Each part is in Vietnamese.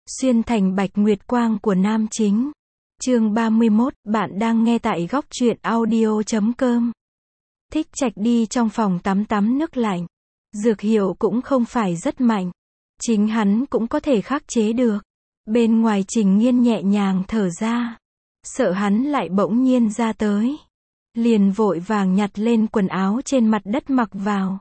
Xuyên thành bạch nguyệt quang của nam chính. Chương 31, bạn đang nghe tại góc truyện audio.com. Thích Trạch đi trong phòng tắm nước lạnh. Dược hiệu cũng không phải rất mạnh. Chính hắn cũng có thể khắc chế được. Bên ngoài Trình Nghiên nhẹ nhàng thở ra. Sợ hắn lại bỗng nhiên ra tới. Liền vội vàng nhặt lên quần áo trên mặt đất mặc vào.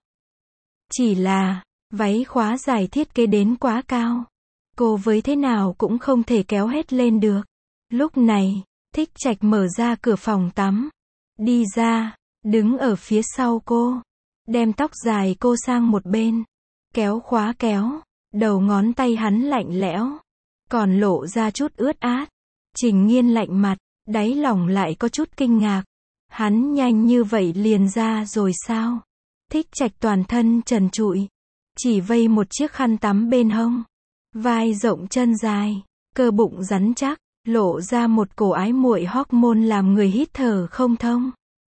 Chỉ là, váy khóa dài thiết kế đến quá cao. Cô với thế nào cũng không thể kéo hết lên được. Lúc này, Thích Trạch mở ra cửa phòng tắm. Đi ra, đứng ở phía sau cô. Đem tóc dài cô sang một bên. Kéo khóa kéo. Đầu ngón tay hắn lạnh lẽo. Còn lộ ra chút ướt át. Trình Nghiên lạnh mặt, đáy lòng lại có chút kinh ngạc. Hắn nhanh như vậy liền ra rồi sao? Thích Trạch toàn thân trần trụi. Chỉ vây một chiếc khăn tắm bên hông. Vai rộng chân dài, cơ bụng rắn chắc, lộ ra một cổ ái muội hormone làm người hít thở không thông.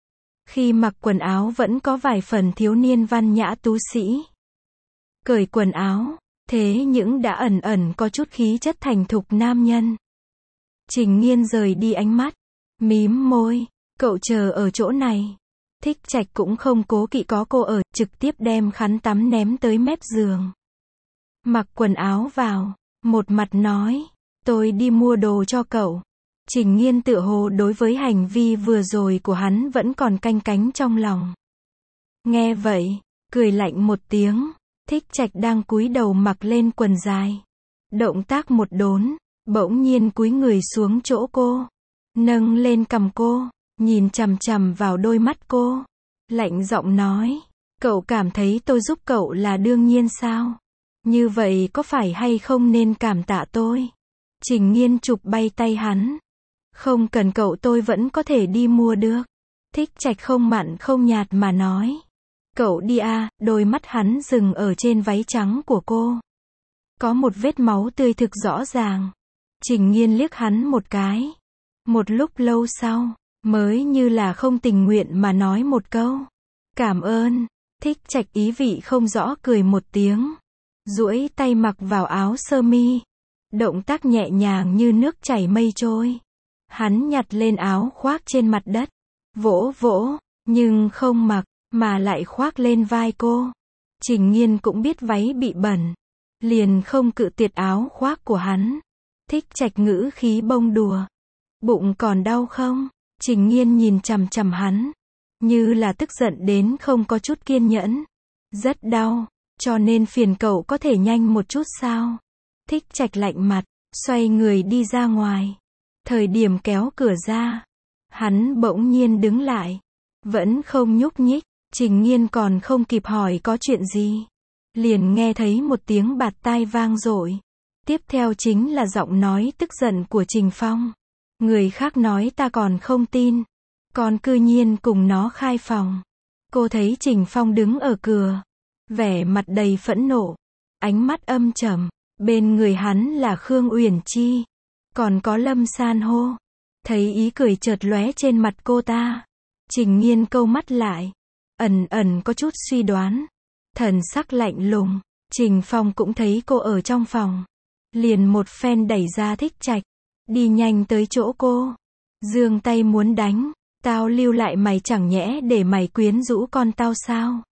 Khi mặc quần áo vẫn có vài phần thiếu niên văn nhã tú sĩ. Cởi quần áo, thế nhưng đã ẩn ẩn có chút khí chất thành thục nam nhân. Trình Nghiên rời đi ánh mắt, mím môi, cậu chờ ở chỗ này. Thích Trạch cũng không cố kỵ có cô ở, trực tiếp đem khăn tắm ném tới mép giường. Mặc quần áo vào, một mặt nói, tôi đi mua đồ cho cậu. Trình Nghiên tựa hồ đối với hành vi vừa rồi của hắn vẫn còn canh cánh trong lòng. Nghe vậy, cười lạnh một tiếng. Thích Trạch đang cúi đầu mặc lên quần dài. Động tác một đốn, bỗng nhiên cúi người xuống chỗ cô. Nâng lên cằm cô, nhìn chằm chằm vào đôi mắt cô. Lạnh giọng nói, cậu cảm thấy tôi giúp cậu là đương nhiên sao? Như vậy có phải hay không nên cảm tạ tôi? Trình Nghiên chụp bay tay hắn. Không cần cậu tôi vẫn có thể đi mua được. Thích Trạch không mặn không nhạt mà nói. Cậu đi à, đôi mắt hắn dừng ở trên váy trắng của cô. Có một vết máu tươi thực rõ ràng. Trình Nghiên liếc hắn một cái. Một lúc lâu sau, mới như là không tình nguyện mà nói một câu. Cảm ơn. Thích Trạch ý vị không rõ cười một tiếng. Duỗi tay mặc vào áo sơ mi. Động tác nhẹ nhàng như nước chảy mây trôi. Hắn nhặt lên áo khoác trên mặt đất. Vỗ vỗ, nhưng không mặc, mà lại khoác lên vai cô. Trình Nghiên cũng biết váy bị bẩn. Liền không cự tuyệt áo khoác của hắn. Thích Trạch ngữ khí bông đùa. Bụng còn đau không? Trình Nghiên nhìn chằm chằm hắn. Như là tức giận đến không có chút kiên nhẫn. Rất đau. Cho nên phiền cậu có thể nhanh một chút sao? Thích Trạch lạnh mặt, xoay người đi ra ngoài. Thời điểm kéo cửa ra, hắn bỗng nhiên đứng lại. Vẫn không nhúc nhích. Trình Nghiên còn không kịp hỏi có chuyện gì. Liền nghe thấy một tiếng bạt tai vang dội. Tiếp theo chính là giọng nói tức giận của Trình Phong. Người khác nói ta còn không tin. Còn cư nhiên cùng nó khai phòng. Cô thấy Trình Phong đứng ở cửa. Vẻ mặt đầy phẫn nộ. Ánh mắt âm trầm. Bên người hắn là Khương Uyển Chi. Còn có Lâm San Hô. Thấy ý cười chợt lóe trên mặt cô ta. Trình Nghiên câu mắt lại. Ẩn ẩn có chút suy đoán. Thần sắc lạnh lùng. Trình Phong cũng thấy cô ở trong phòng. Liền một phen đẩy ra Thích Trạch. Đi nhanh tới chỗ cô. Giương tay muốn đánh. Tao lưu lại mày chẳng nhẽ để mày quyến rũ con tao sao?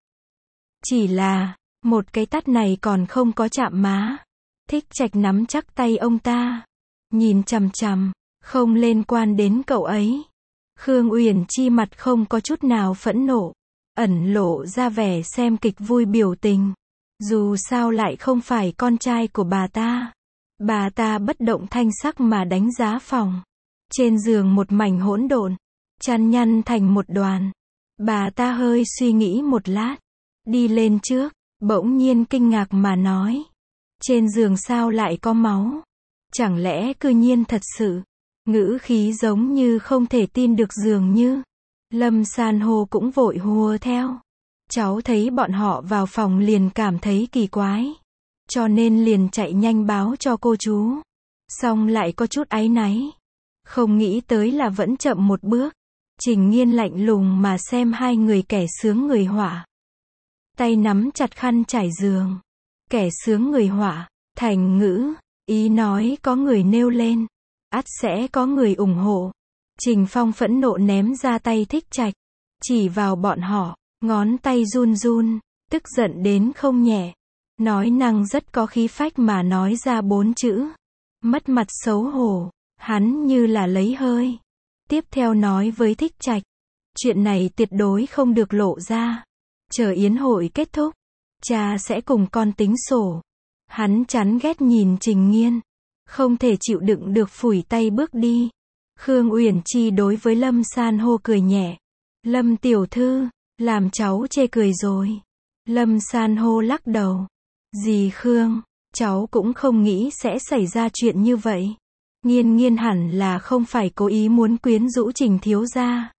Chỉ là, một cái tát này còn không có chạm má. Thích Trạch nắm chắc tay ông ta. Nhìn chằm chằm, không liên quan đến cậu ấy. Khương Uyển Chi mặt không có chút nào phẫn nộ. Ẩn lộ ra vẻ xem kịch vui biểu tình. Dù sao lại không phải con trai của bà ta. Bà ta bất động thanh sắc mà đánh giá phòng. Trên giường một mảnh hỗn độn. Chăn nhăn thành một đoàn. Bà ta hơi suy nghĩ một lát. Đi lên trước, bỗng nhiên kinh ngạc mà nói. Trên giường sao lại có máu? Chẳng lẽ cư nhiên thật sự? Ngữ khí giống như không thể tin được dường như. Lâm San Hô cũng vội hùa theo. Cháu thấy bọn họ vào phòng liền cảm thấy kỳ quái. Cho nên liền chạy nhanh báo cho cô chú. Xong lại có chút áy náy. Không nghĩ tới là vẫn chậm một bước. Trình Nghiên lạnh lùng mà xem hai người kẻ sướng người họa. Tay nắm chặt khăn trải giường. Kẻ sướng người họa, thành ngữ, Ý nói có người nêu lên, ắt sẽ có người ủng hộ. Trình Phong phẫn nộ ném ra tay Thích Trạch, chỉ vào bọn họ, ngón tay run run, tức giận đến không nhẹ. Nói năng rất có khí phách mà nói ra 4 chữ. Mất mặt xấu hổ, hắn như là lấy hơi. Tiếp theo nói với Thích Trạch, chuyện này tuyệt đối không được lộ ra. Chờ yến hội kết thúc, cha sẽ cùng con tính sổ. Hắn chán ghét nhìn Trình Nghiên, không thể chịu đựng được phủi tay bước đi. Khương Uyển Chi đối với Lâm San hô cười nhẹ. Lâm tiểu thư, làm cháu chê cười rồi. Lâm San hô lắc đầu. Dì Khương, cháu cũng không nghĩ sẽ xảy ra chuyện như vậy. Nghiên Nghiên hẳn là không phải cố ý muốn quyến rũ Trình thiếu gia.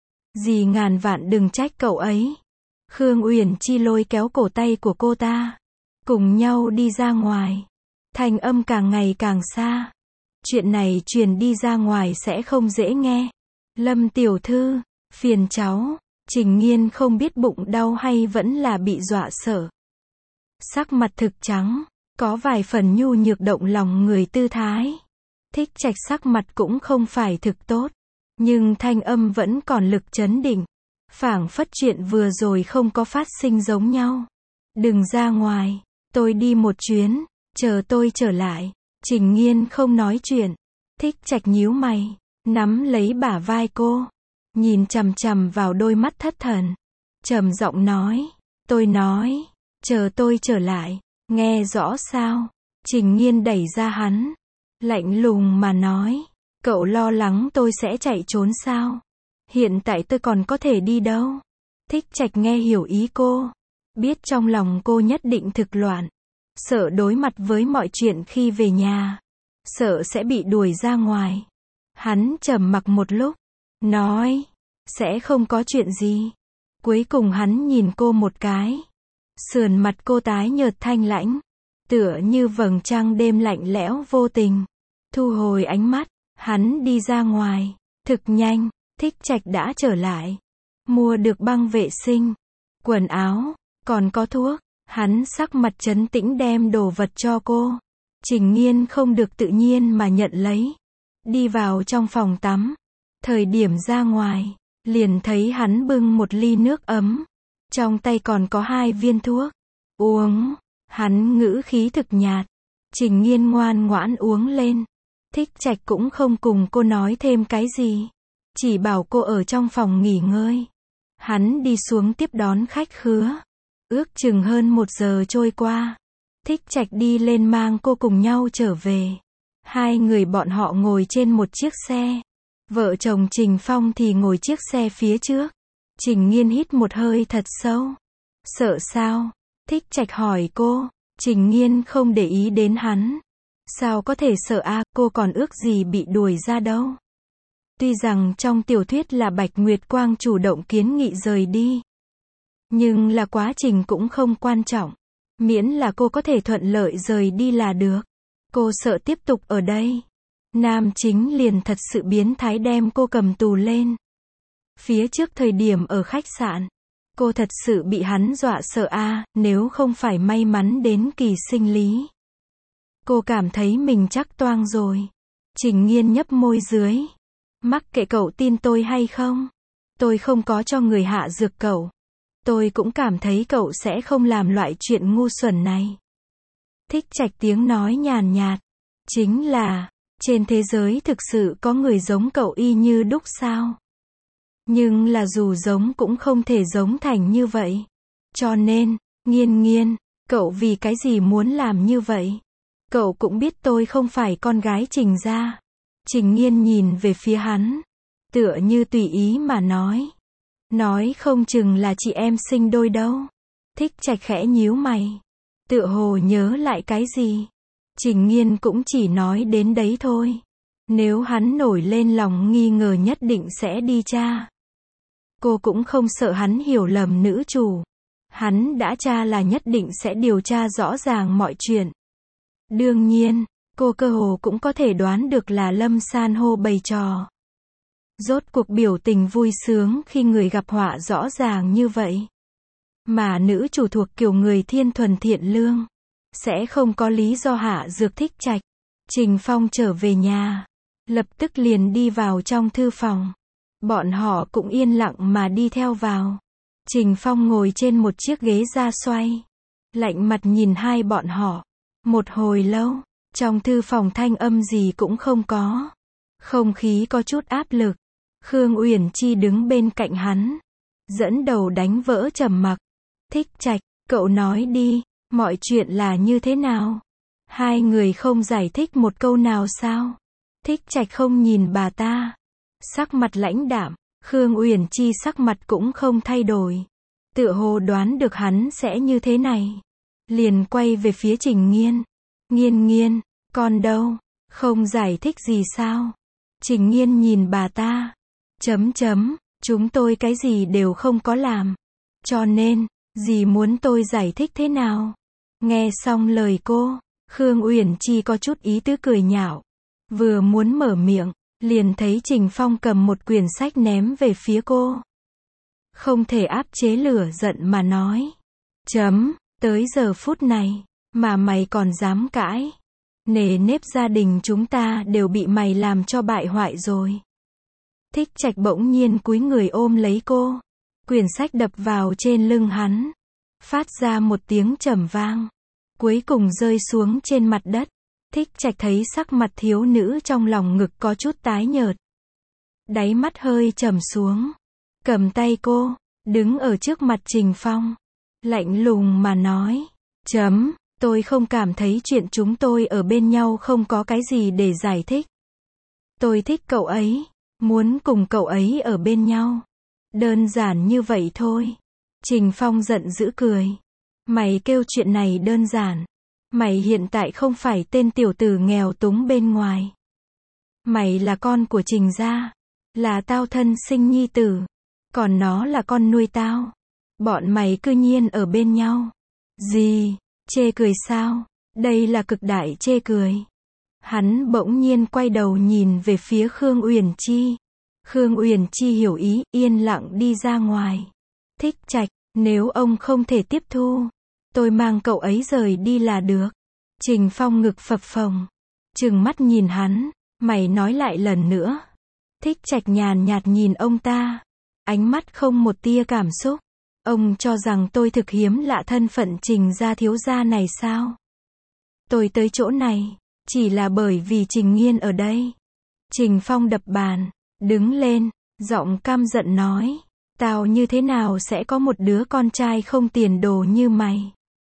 Dì ngàn vạn đừng trách cậu ấy. Khương Uyển Chi lôi kéo cổ tay của cô ta, cùng nhau đi ra ngoài. Thanh âm càng ngày càng xa. Chuyện này truyền đi ra ngoài sẽ không dễ nghe. Lâm tiểu thư, phiền cháu. Trình Nghiên không biết bụng đau hay vẫn là bị dọa sợ. Sắc mặt thực trắng, có vài phần nhu nhược động lòng người tư thái. Thích Trạch sắc mặt cũng không phải thực tốt, nhưng thanh âm vẫn còn lực chấn định. Phảng phất chuyện vừa rồi không có phát sinh giống nhau. Đừng ra ngoài, tôi đi một chuyến, chờ tôi trở lại. Trình Nghiên không nói chuyện. Thích Trạch nhíu mày, nắm lấy bả vai cô, nhìn chằm chằm vào đôi mắt thất thần, trầm giọng nói, tôi nói, chờ tôi trở lại, nghe rõ sao? Trình Nghiên đẩy ra hắn, lạnh lùng mà nói, cậu lo lắng tôi sẽ chạy trốn sao? Hiện tại tôi còn có thể đi đâu? Thích Trạch nghe hiểu ý cô, biết trong lòng cô nhất định thực loạn, sợ đối mặt với mọi chuyện khi về nhà, sợ sẽ bị đuổi ra ngoài. Hắn trầm mặc một lúc, nói, sẽ không có chuyện gì. Cuối cùng hắn nhìn cô một cái, sườn mặt cô tái nhợt thanh lãnh, tựa như vầng trăng đêm lạnh lẽo vô tình. Thu hồi ánh mắt, hắn đi ra ngoài, thực nhanh. Thích Trạch đã trở lại, mua được băng vệ sinh, quần áo, còn có thuốc. Hắn sắc mặt trấn tĩnh đem đồ vật cho cô. Trình Nghiên không được tự nhiên mà nhận lấy, đi vào trong phòng tắm. Thời điểm ra ngoài, liền thấy hắn bưng một ly nước ấm, trong tay còn có 2 viên thuốc. Uống. Hắn ngữ khí thực nhạt. Trình Nghiên ngoan ngoãn uống lên. Thích Trạch cũng không cùng cô nói thêm cái gì, chỉ bảo cô ở trong phòng nghỉ ngơi. Hắn đi xuống tiếp đón khách khứa. Ước chừng hơn 1 giờ trôi qua, Thích Trạch đi lên mang cô cùng nhau trở về. 2 người bọn họ ngồi trên một chiếc xe. Vợ chồng Trình Phong thì ngồi chiếc xe phía trước. Trình Nghiên hít một hơi thật sâu. Sợ sao? Thích Trạch hỏi cô. Trình Nghiên không để ý đến hắn. Sao có thể sợ a, cô còn ước gì bị đuổi ra đâu. Tuy rằng trong tiểu thuyết là Bạch Nguyệt Quang chủ động kiến nghị rời đi, nhưng là quá trình cũng không quan trọng. Miễn là cô có thể thuận lợi rời đi là được. Cô sợ tiếp tục ở đây, nam chính liền thật sự biến thái đem cô cầm tù lên. Phía trước thời điểm ở khách sạn, cô thật sự bị hắn dọa sợ a, nếu không phải may mắn đến kỳ sinh lý. Cô cảm thấy mình chắc toang rồi. Trình Nghiên nhấp môi dưới. Mắc kệ cậu tin tôi hay không, tôi không có cho người hạ dược cậu. Tôi cũng cảm thấy cậu sẽ không làm loại chuyện ngu xuẩn này. Thích Trạch tiếng nói nhàn nhạt. Chính là, trên thế giới thực sự có người giống cậu y như đúc sao? Nhưng là dù giống cũng không thể giống thành như vậy. Cho nên, Nghiên Nghiên, cậu vì cái gì muốn làm như vậy? Cậu cũng biết tôi không phải con gái Trình gia. Trình Nghiên nhìn về phía hắn, tựa như tùy ý mà nói. Nói không chừng là chị em sinh đôi đâu. Thích Trạch khẽ nhíu mày, tựa hồ nhớ lại cái gì. Trình Nghiên cũng chỉ nói đến đấy thôi. Nếu hắn nổi lên lòng nghi ngờ nhất định sẽ đi tra. Cô cũng không sợ hắn hiểu lầm nữ chủ. Hắn đã tra là nhất định sẽ điều tra rõ ràng mọi chuyện. Đương nhiên, cô cơ hồ cũng có thể đoán được là Lâm San hô bày trò. Rốt cuộc biểu tình vui sướng khi người gặp họa rõ ràng như vậy. Mà nữ chủ thuộc kiểu người thiên thuần thiện lương, sẽ không có lý do hạ dược Thích Trạch. Trình Phong trở về nhà, lập tức liền đi vào trong thư phòng. Bọn họ cũng yên lặng mà đi theo vào. Trình Phong ngồi trên một chiếc ghế da xoay, lạnh mặt nhìn hai bọn họ. Một hồi lâu, trong thư phòng thanh âm gì cũng không có. Không khí có chút áp lực. Khương Uyển Chi đứng bên cạnh hắn, dẫn đầu đánh vỡ trầm mặc. Thích Trạch, cậu nói đi, mọi chuyện là như thế nào? Hai người không giải thích một câu nào sao? Thích Trạch không nhìn bà ta, sắc mặt lãnh đạm. Khương Uyển Chi sắc mặt cũng không thay đổi, tựa hồ đoán được hắn sẽ như thế này. Liền quay về phía Trình Nghiên. Nghiên Nghiên, con đâu? Không giải thích gì sao? Trình Nghiên nhìn bà ta. Chúng tôi cái gì đều không có làm. Cho nên, dì muốn tôi giải thích thế nào? Nghe xong lời cô, Khương Uyển Chi có chút ý tứ cười nhạo. Vừa muốn mở miệng, liền thấy Trình Phong cầm một quyển sách ném về phía cô. Không thể áp chế lửa giận mà nói. Tới giờ phút này, mà mày còn dám cãi. Nề nếp gia đình chúng ta đều bị mày làm cho bại hoại rồi. Thích Trạch bỗng nhiên cúi người ôm lấy cô. Quyển sách đập vào trên lưng hắn, phát ra một tiếng trầm vang, cuối cùng rơi xuống trên mặt đất. Thích Trạch thấy sắc mặt thiếu nữ trong lòng ngực có chút tái nhợt, đáy mắt hơi trầm xuống, cầm tay cô, đứng ở trước mặt Trình Phong, lạnh lùng mà nói, tôi không cảm thấy chuyện chúng tôi ở bên nhau không có cái gì để giải thích. Tôi thích cậu ấy, muốn cùng cậu ấy ở bên nhau. Đơn giản như vậy thôi. Trình Phong giận dữ cười. Mày kêu chuyện này đơn giản. Mày hiện tại không phải tên tiểu tử nghèo túng bên ngoài. Mày là con của Trình gia, là tao thân sinh nhi tử, còn nó là con nuôi tao. Bọn mày cư nhiên ở bên nhau. Gì? Chê cười sao? Đây là cực đại chê cười. Hắn bỗng nhiên quay đầu nhìn về phía Khương Uyển Chi. Khương Uyển Chi hiểu ý, yên lặng đi ra ngoài. Thích Trạch, nếu ông không thể tiếp thu, tôi mang cậu ấy rời đi là được. Trình Phong ngực phập phồng, trừng mắt nhìn hắn, mày nói lại lần nữa. Thích Trạch nhàn nhạt nhìn ông ta, ánh mắt không một tia cảm xúc. Ông cho rằng tôi thực hiếm lạ thân phận Trình gia thiếu gia này sao? Tôi tới chỗ này, chỉ là bởi vì Trình Nghiên ở đây. Trình Phong đập bàn, đứng lên, giọng căm giận nói, tao như thế nào sẽ có một đứa con trai không tiền đồ như mày?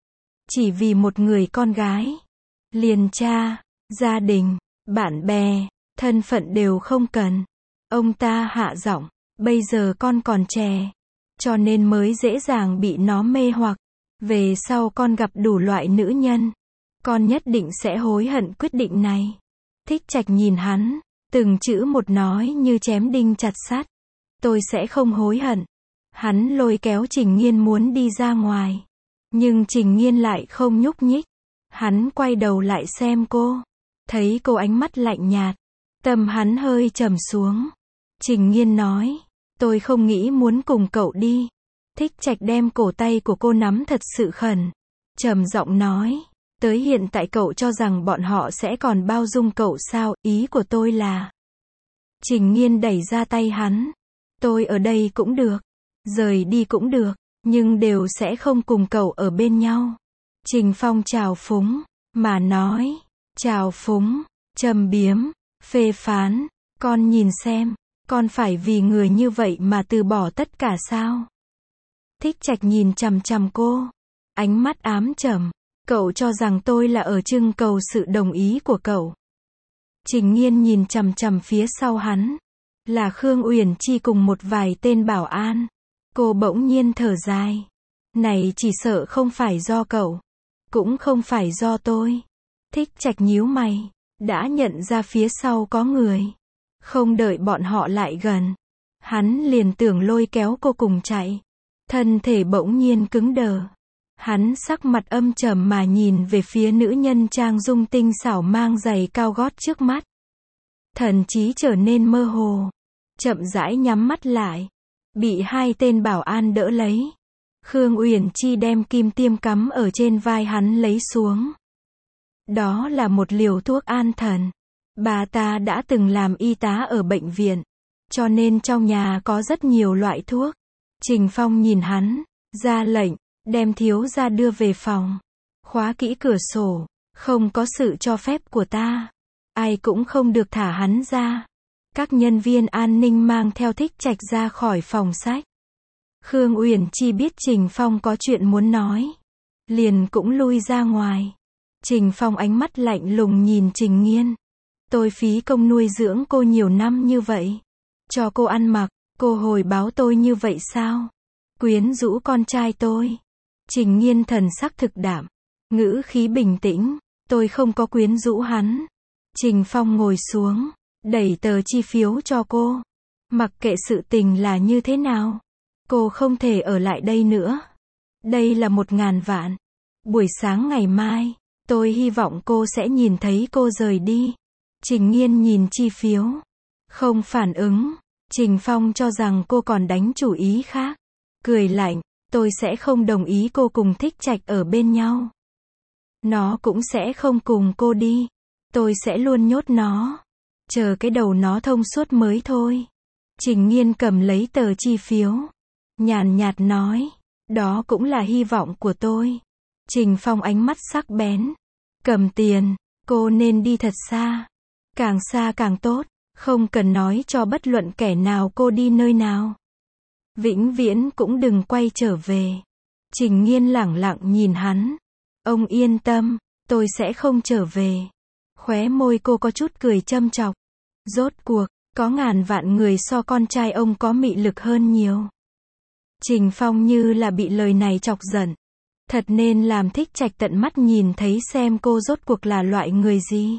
Chỉ vì một người con gái, liền cha, gia đình, bạn bè, thân phận đều không cần. Ông ta hạ giọng, bây giờ con còn trẻ, cho nên mới dễ dàng bị nó mê hoặc. Về sau con gặp đủ loại nữ nhân, con nhất định sẽ hối hận quyết định này. Thích Trạch nhìn hắn, từng chữ một nói như chém đinh chặt sắt. Tôi sẽ không hối hận. Hắn lôi kéo Trình Nghiên muốn đi ra ngoài, nhưng Trình Nghiên lại không nhúc nhích. Hắn quay đầu lại xem cô, thấy cô ánh mắt lạnh nhạt, tâm hắn hơi trầm xuống. Trình Nghiên nói, tôi không nghĩ muốn cùng cậu đi. Thích Trạch đem cổ tay của cô nắm thật sự khẩn, trầm giọng nói, tới hiện tại cậu cho rằng bọn họ sẽ còn bao dung cậu sao? Ý của tôi là... Trình Nghiên đẩy ra tay hắn, tôi ở đây cũng được, rời đi cũng được, nhưng đều sẽ không cùng cậu ở bên nhau. Trình Phong trào phúng, mà nói, trào phúng, châm biếm, phê phán, con nhìn xem, con phải vì người như vậy mà từ bỏ tất cả sao? Thích Trạch nhìn chằm chằm cô, ánh mắt ám trầm, cậu cho rằng tôi là ở trưng cầu sự đồng ý của cậu. Trình Nghiên nhìn chằm chằm phía sau hắn, là Khương Uyển Chi cùng một vài tên bảo an. Cô bỗng nhiên thở dài, này chỉ sợ không phải do cậu, cũng không phải do tôi. Thích Trạch nhíu mày, đã nhận ra phía sau có người. Không đợi bọn họ lại gần, hắn liền tưởng lôi kéo cô cùng chạy. Thân thể bỗng nhiên cứng đờ. Hắn sắc mặt âm trầm mà nhìn về phía nữ nhân trang dung tinh xảo mang giày cao gót trước mắt. Thần trí trở nên mơ hồ, chậm rãi nhắm mắt lại, bị hai tên bảo an đỡ lấy. Khương Uyển Chi đem kim tiêm cắm ở trên vai hắn lấy xuống. Đó là một liều thuốc an thần. Bà ta đã từng làm y tá ở bệnh viện, cho nên trong nhà có rất nhiều loại thuốc. Trình Phong nhìn hắn, ra lệnh, đem thiếu gia đưa về phòng. Khóa kỹ cửa sổ, không có sự cho phép của ta. Ai cũng không được thả hắn ra. Các nhân viên an ninh mang theo Thích Trạch ra khỏi phòng sách. Khương Uyển Chi biết Trình Phong có chuyện muốn nói, liền cũng lui ra ngoài. Trình Phong ánh mắt lạnh lùng nhìn Trình Nghiên. Tôi phí công nuôi dưỡng cô nhiều năm như vậy, cho cô ăn mặc, cô hồi báo tôi như vậy sao? Quyến rũ con trai tôi. Trình Nghiên thần sắc thực đạm, ngữ khí bình tĩnh, tôi không có quyến rũ hắn. Trình Phong ngồi xuống, đẩy tờ chi phiếu cho cô. Mặc kệ sự tình là như thế nào, cô không thể ở lại đây nữa. Đây là 1.000 vạn. Buổi sáng ngày mai, tôi hy vọng cô sẽ nhìn thấy cô rời đi. Trình Nghiên nhìn chi phiếu, không phản ứng. Trình Phong cho rằng cô còn đánh chủ ý khác. Cười lạnh, tôi sẽ không đồng ý cô cùng Thích Trạch ở bên nhau. Nó cũng sẽ không cùng cô đi. Tôi sẽ luôn nhốt nó. Chờ cái đầu nó thông suốt mới thôi. Trình Nghiên cầm lấy tờ chi phiếu, nhàn nhạt nói, đó cũng là hy vọng của tôi. Trình Phong ánh mắt sắc bén. Cầm tiền, cô nên đi thật xa. Càng xa càng tốt, không cần nói cho bất luận kẻ nào cô đi nơi nào. Vĩnh viễn cũng đừng quay trở về. Trình Nghiên lẳng lặng nhìn hắn. Ông yên tâm, tôi sẽ không trở về. Khóe môi cô có chút cười châm chọc. Rốt cuộc, có ngàn vạn người so con trai ông có mị lực hơn nhiều. Trình Phong như là bị lời này chọc giận. Thật nên làm Thích Trạch tận mắt nhìn thấy xem cô rốt cuộc là loại người gì.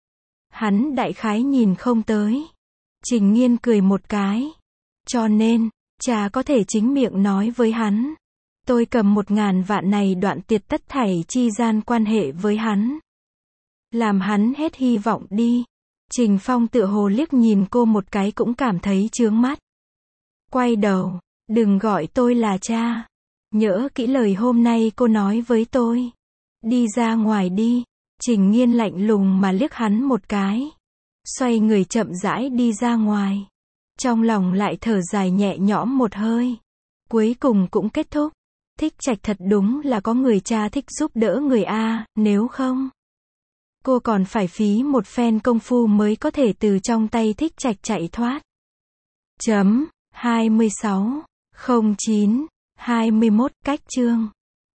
Hắn đại khái nhìn không tới. Trình Nghiên cười một cái. Cho nên, cha có thể chính miệng nói với hắn. Tôi cầm 1.000 vạn này đoạn tiệt tất thảy chi gian quan hệ với hắn. Làm hắn hết hy vọng đi. Trình Phong tựa hồ liếc nhìn cô một cái cũng cảm thấy chướng mắt. Quay đầu, đừng gọi tôi là cha. Nhớ kỹ lời hôm nay cô nói với tôi. Đi ra ngoài đi. Trình Nghiên lạnh lùng mà liếc hắn một cái. Xoay người chậm rãi đi ra ngoài. Trong lòng lại thở dài nhẹ nhõm một hơi. Cuối cùng cũng kết thúc. Thích Trạch thật đúng là có người cha thích giúp đỡ người A, nếu không, cô còn phải phí một phen công phu mới có thể từ trong tay Thích Trạch chạy thoát. 26/09/21 cách chương